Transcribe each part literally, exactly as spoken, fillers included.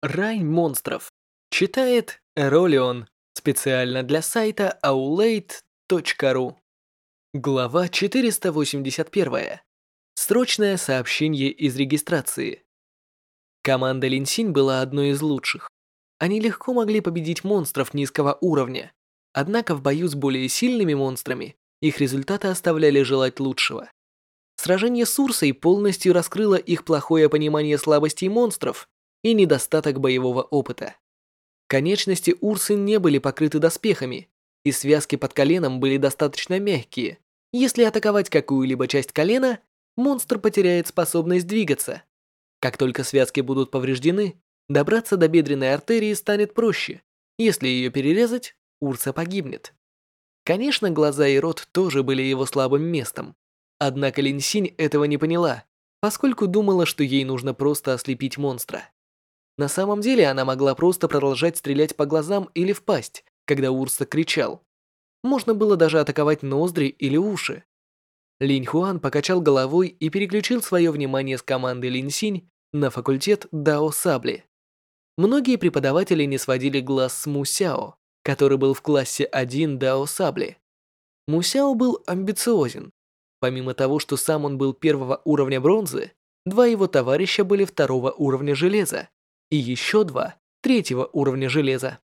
Рай монстров. Читает Эролион. Специально для сайта аулейт точка ру. Глава четыреста восемьдесят один. Срочное сообщение из регистрации. Команда Линсинь была одной из лучших. Они легко могли победить монстров низкого уровня. Однако в бою с более сильными монстрами их результаты оставляли желать лучшего. Сражение с Урсой полностью раскрыло их плохое понимание слабостей монстров и недостаток боевого опыта. Конечности Урсы не были покрыты доспехами, и связки под коленом были достаточно мягкие. Если атаковать какую-либо часть колена, монстр потеряет способность двигаться. Как только связки будут повреждены, добраться до бедренной артерии станет проще. Если ее перерезать, Урса погибнет. Конечно, глаза и рот тоже были его слабым местом. Однако Линсинь этого не поняла, поскольку думала, что ей нужно просто ослепить монстра. На самом деле она могла просто продолжать стрелять по глазам или в пасть, когда Урса кричал. Можно было даже атаковать ноздри или уши. Линь Хуан покачал головой и переключил свое внимание с команды Линсинь на факультет Дао Сабли. Многие преподаватели не сводили глаз с Му Сяо, который был в классе один Дао Сабли. Му Сяо был амбициозен. Помимо того, что сам он был первого уровня бронзы, два его товарища были второго уровня железа, и еще два третьего уровня железа.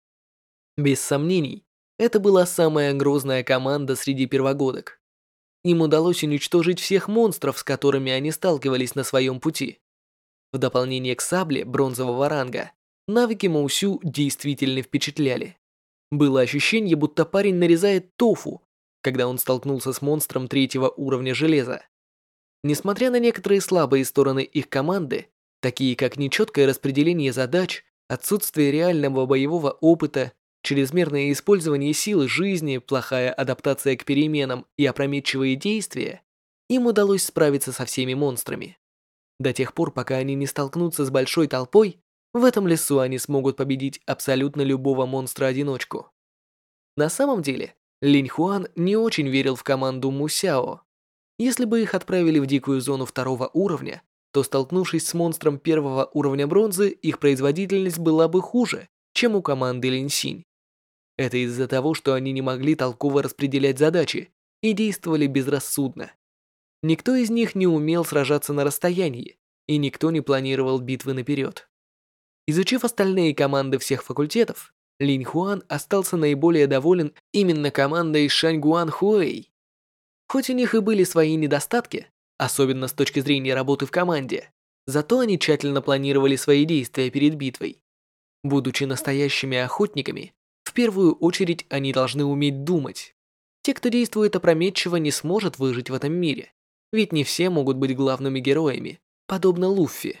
Без сомнений, это была самая грозная команда среди первогодок. Им удалось уничтожить всех монстров, с которыми они сталкивались на своем пути. В дополнение к сабле бронзового ранга, навыки Моусю действительно впечатляли. Было ощущение, будто парень нарезает тофу, когда он столкнулся с монстром третьего уровня железа. Несмотря на некоторые слабые стороны их команды, такие как нечеткое распределение задач, отсутствие реального боевого опыта, чрезмерное использование силы жизни, плохая адаптация к переменам и опрометчивые действия, им удалось справиться со всеми монстрами. До тех пор, пока они не столкнутся с большой толпой, в этом лесу они смогут победить абсолютно любого монстра-одиночку. На самом деле, Линь Хуан не очень верил в команду Му Сяо. Если бы их отправили в дикую зону второго уровня, то, столкнувшись с монстром первого уровня бронзы, их производительность была бы хуже, чем у команды Линсинь. Это из-за того, что они не могли толково распределять задачи и действовали безрассудно. Никто из них не умел сражаться на расстоянии, и никто не планировал битвы наперед. Изучив остальные команды всех факультетов, Линь Хуан остался наиболее доволен именно командой Шаньгуан Хуэй. Хоть у них и были свои недостатки, особенно с точки зрения работы в команде, зато они тщательно планировали свои действия перед битвой. Будучи настоящими охотниками, в первую очередь они должны уметь думать. Те, кто действует опрометчиво, не сможет выжить в этом мире, ведь не все могут быть главными героями, подобно Луффи.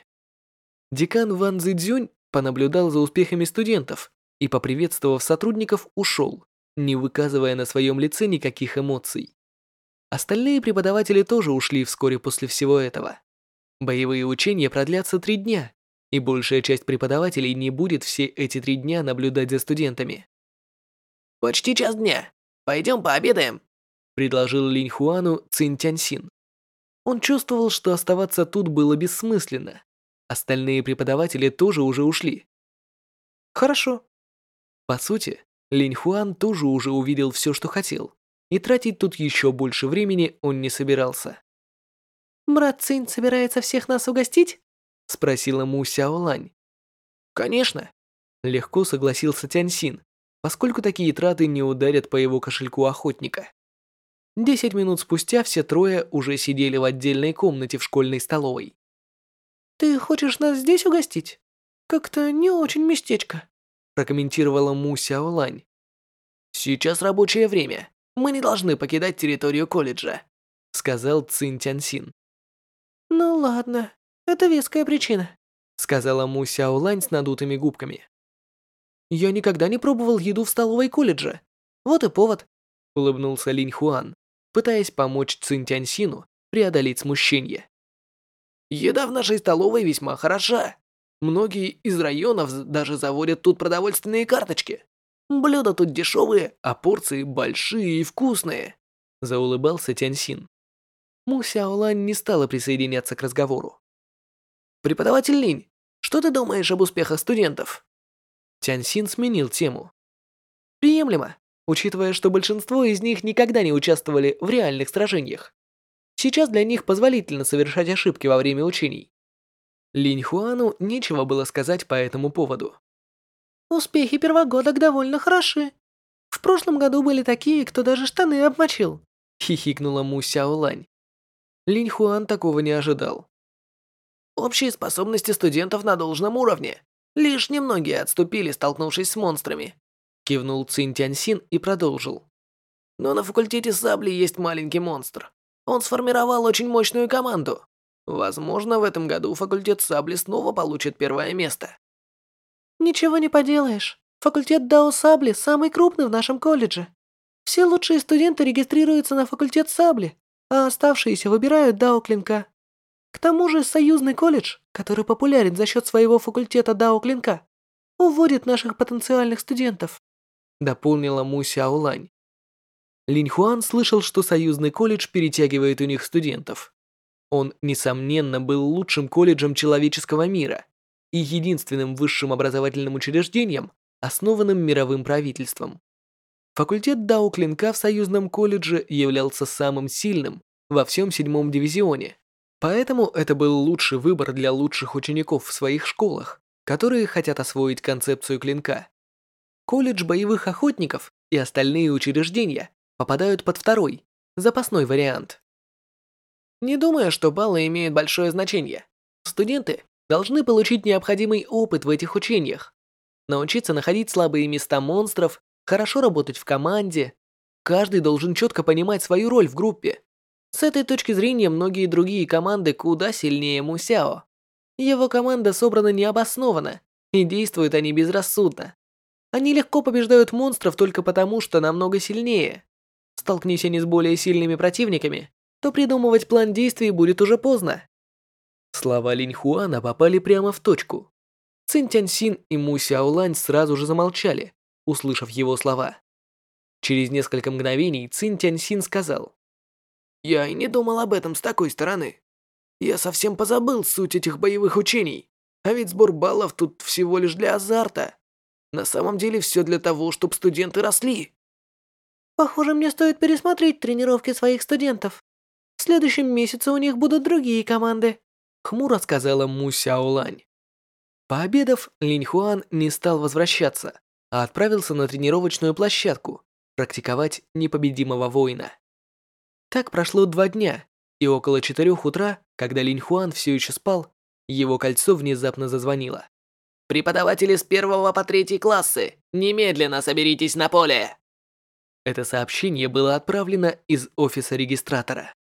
Декан Ван Цзюнь понаблюдал за успехами студентов и, поприветствовав сотрудников, ушел, не выказывая на своем лице никаких эмоций. Остальные преподаватели тоже ушли вскоре после всего этого. Боевые учения продлятся три дня, и большая часть преподавателей не будет все эти три дня наблюдать за студентами. «Почти час дня. Пойдем пообедаем», — предложил Линь Хуану Цинь Тяньсин. Он чувствовал, что оставаться тут было бессмысленно. Остальные преподаватели тоже уже ушли. Хорошо. По сути, Линь Хуан тоже уже увидел все, что хотел, и тратить тут еще больше времени он не собирался. «Брат Цинь собирается всех нас угостить?» — спросила Му Сяолань. «Конечно», — легко согласился Тяньсин, поскольку такие траты не ударят по его кошельку охотника. Десять минут спустя все трое уже сидели в отдельной комнате в школьной столовой. «Ты хочешь нас здесь угостить? Как-то не очень местечко», — прокомментировала Му Сяолань. «Сейчас рабочее время. Мы не должны покидать территорию колледжа», — сказал Цинь Тяньсин. «Ну ладно, это веская причина», — сказала Му Сяолань с надутыми губками. «Я никогда не пробовал еду в столовой колледжа. Вот и повод», — улыбнулся Линь Хуан, пытаясь помочь Цинь Тяньсину преодолеть смущение. «Еда в нашей столовой весьма хороша. Многие из районов даже заводят тут продовольственные карточки. Блюда тут дешевые, а порции большие и вкусные», — заулыбался Тяньсин. Му Сяолань не стала присоединяться к разговору. «Преподаватель Линь, Что ты думаешь об успехах студентов?» Тяньсин сменил тему. «Приемлемо, учитывая, что большинство из них никогда не участвовали в реальных сражениях. Сейчас для них позволительно совершать ошибки во время учений». Линь Хуану нечего было сказать по этому поводу. Успехи первогодок довольно хороши. В прошлом году были такие, кто даже штаны обмочил. Хихикнула Му Сяолань. Линь Хуан такого не ожидал. «Общие способности студентов на должном уровне. Лишь немногие отступили, столкнувшись с монстрами», кивнул Цинь Тяньсин и продолжил. «Но на факультете сабли есть маленький монстр. Он сформировал очень мощную команду. Возможно, в этом году факультет сабли снова получит первое место». Ничего не поделаешь. Факультет Дао Сабли самый крупный в нашем колледже. Все лучшие студенты регистрируются на факультет Сабли, а оставшиеся выбирают Дао Клинка. К тому же союзный колледж, который популярен за счет своего факультета Дао Клинка, уводит наших потенциальных студентов. Дополнила Му Сяолань. Линь Хуан слышал, что союзный колледж перетягивает у них студентов. Он, несомненно, был лучшим колледжем человеческого мира и единственным высшим образовательным учреждением, основанным мировым правительством. Факультет Дао Клинка в союзном колледже являлся самым сильным во всем седьмом дивизионе, поэтому это был лучший выбор для лучших учеников в своих школах, которые хотят освоить концепцию клинка. Колледж боевых охотников и остальные учреждения попадают под второй, запасной вариант. Не думаю, что баллы имеют большое значение. Студенты должны получить необходимый опыт в этих учениях, научиться находить слабые места монстров, хорошо работать в команде. Каждый должен четко понимать свою роль в группе. С этой точки зрения многие другие команды куда сильнее Му Сяо. Его команда собрана необоснованно, и действуют они безрассудно. Они легко побеждают монстров только потому, что намного сильнее. Столкнись они с более сильными противниками, то придумывать план действий будет уже поздно. Слова Линь Хуана попали прямо в точку. Цинь Тяньсин и Му Сяолань сразу же замолчали, услышав его слова. Через несколько мгновений Цинь Тяньсин сказал: «Я и не думал об этом с такой стороны. Я совсем позабыл суть этих боевых учений, а ведь сбор баллов тут всего лишь для азарта. На самом деле все для того, чтобы студенты росли». Похоже, мне стоит пересмотреть тренировки своих студентов. В следующем месяце у них будут другие команды. Хмуро сказала Му Сяолань. Пообедав, Линь Хуан не стал возвращаться, а отправился на тренировочную площадку практиковать непобедимого воина. Так прошло два дня, и около четырех утра, когда Линь Хуан все еще спал, его кольцо внезапно зазвонило. «Преподаватели с первого по третий классы, немедленно соберитесь на поле!» Это сообщение было отправлено из офиса регистратора.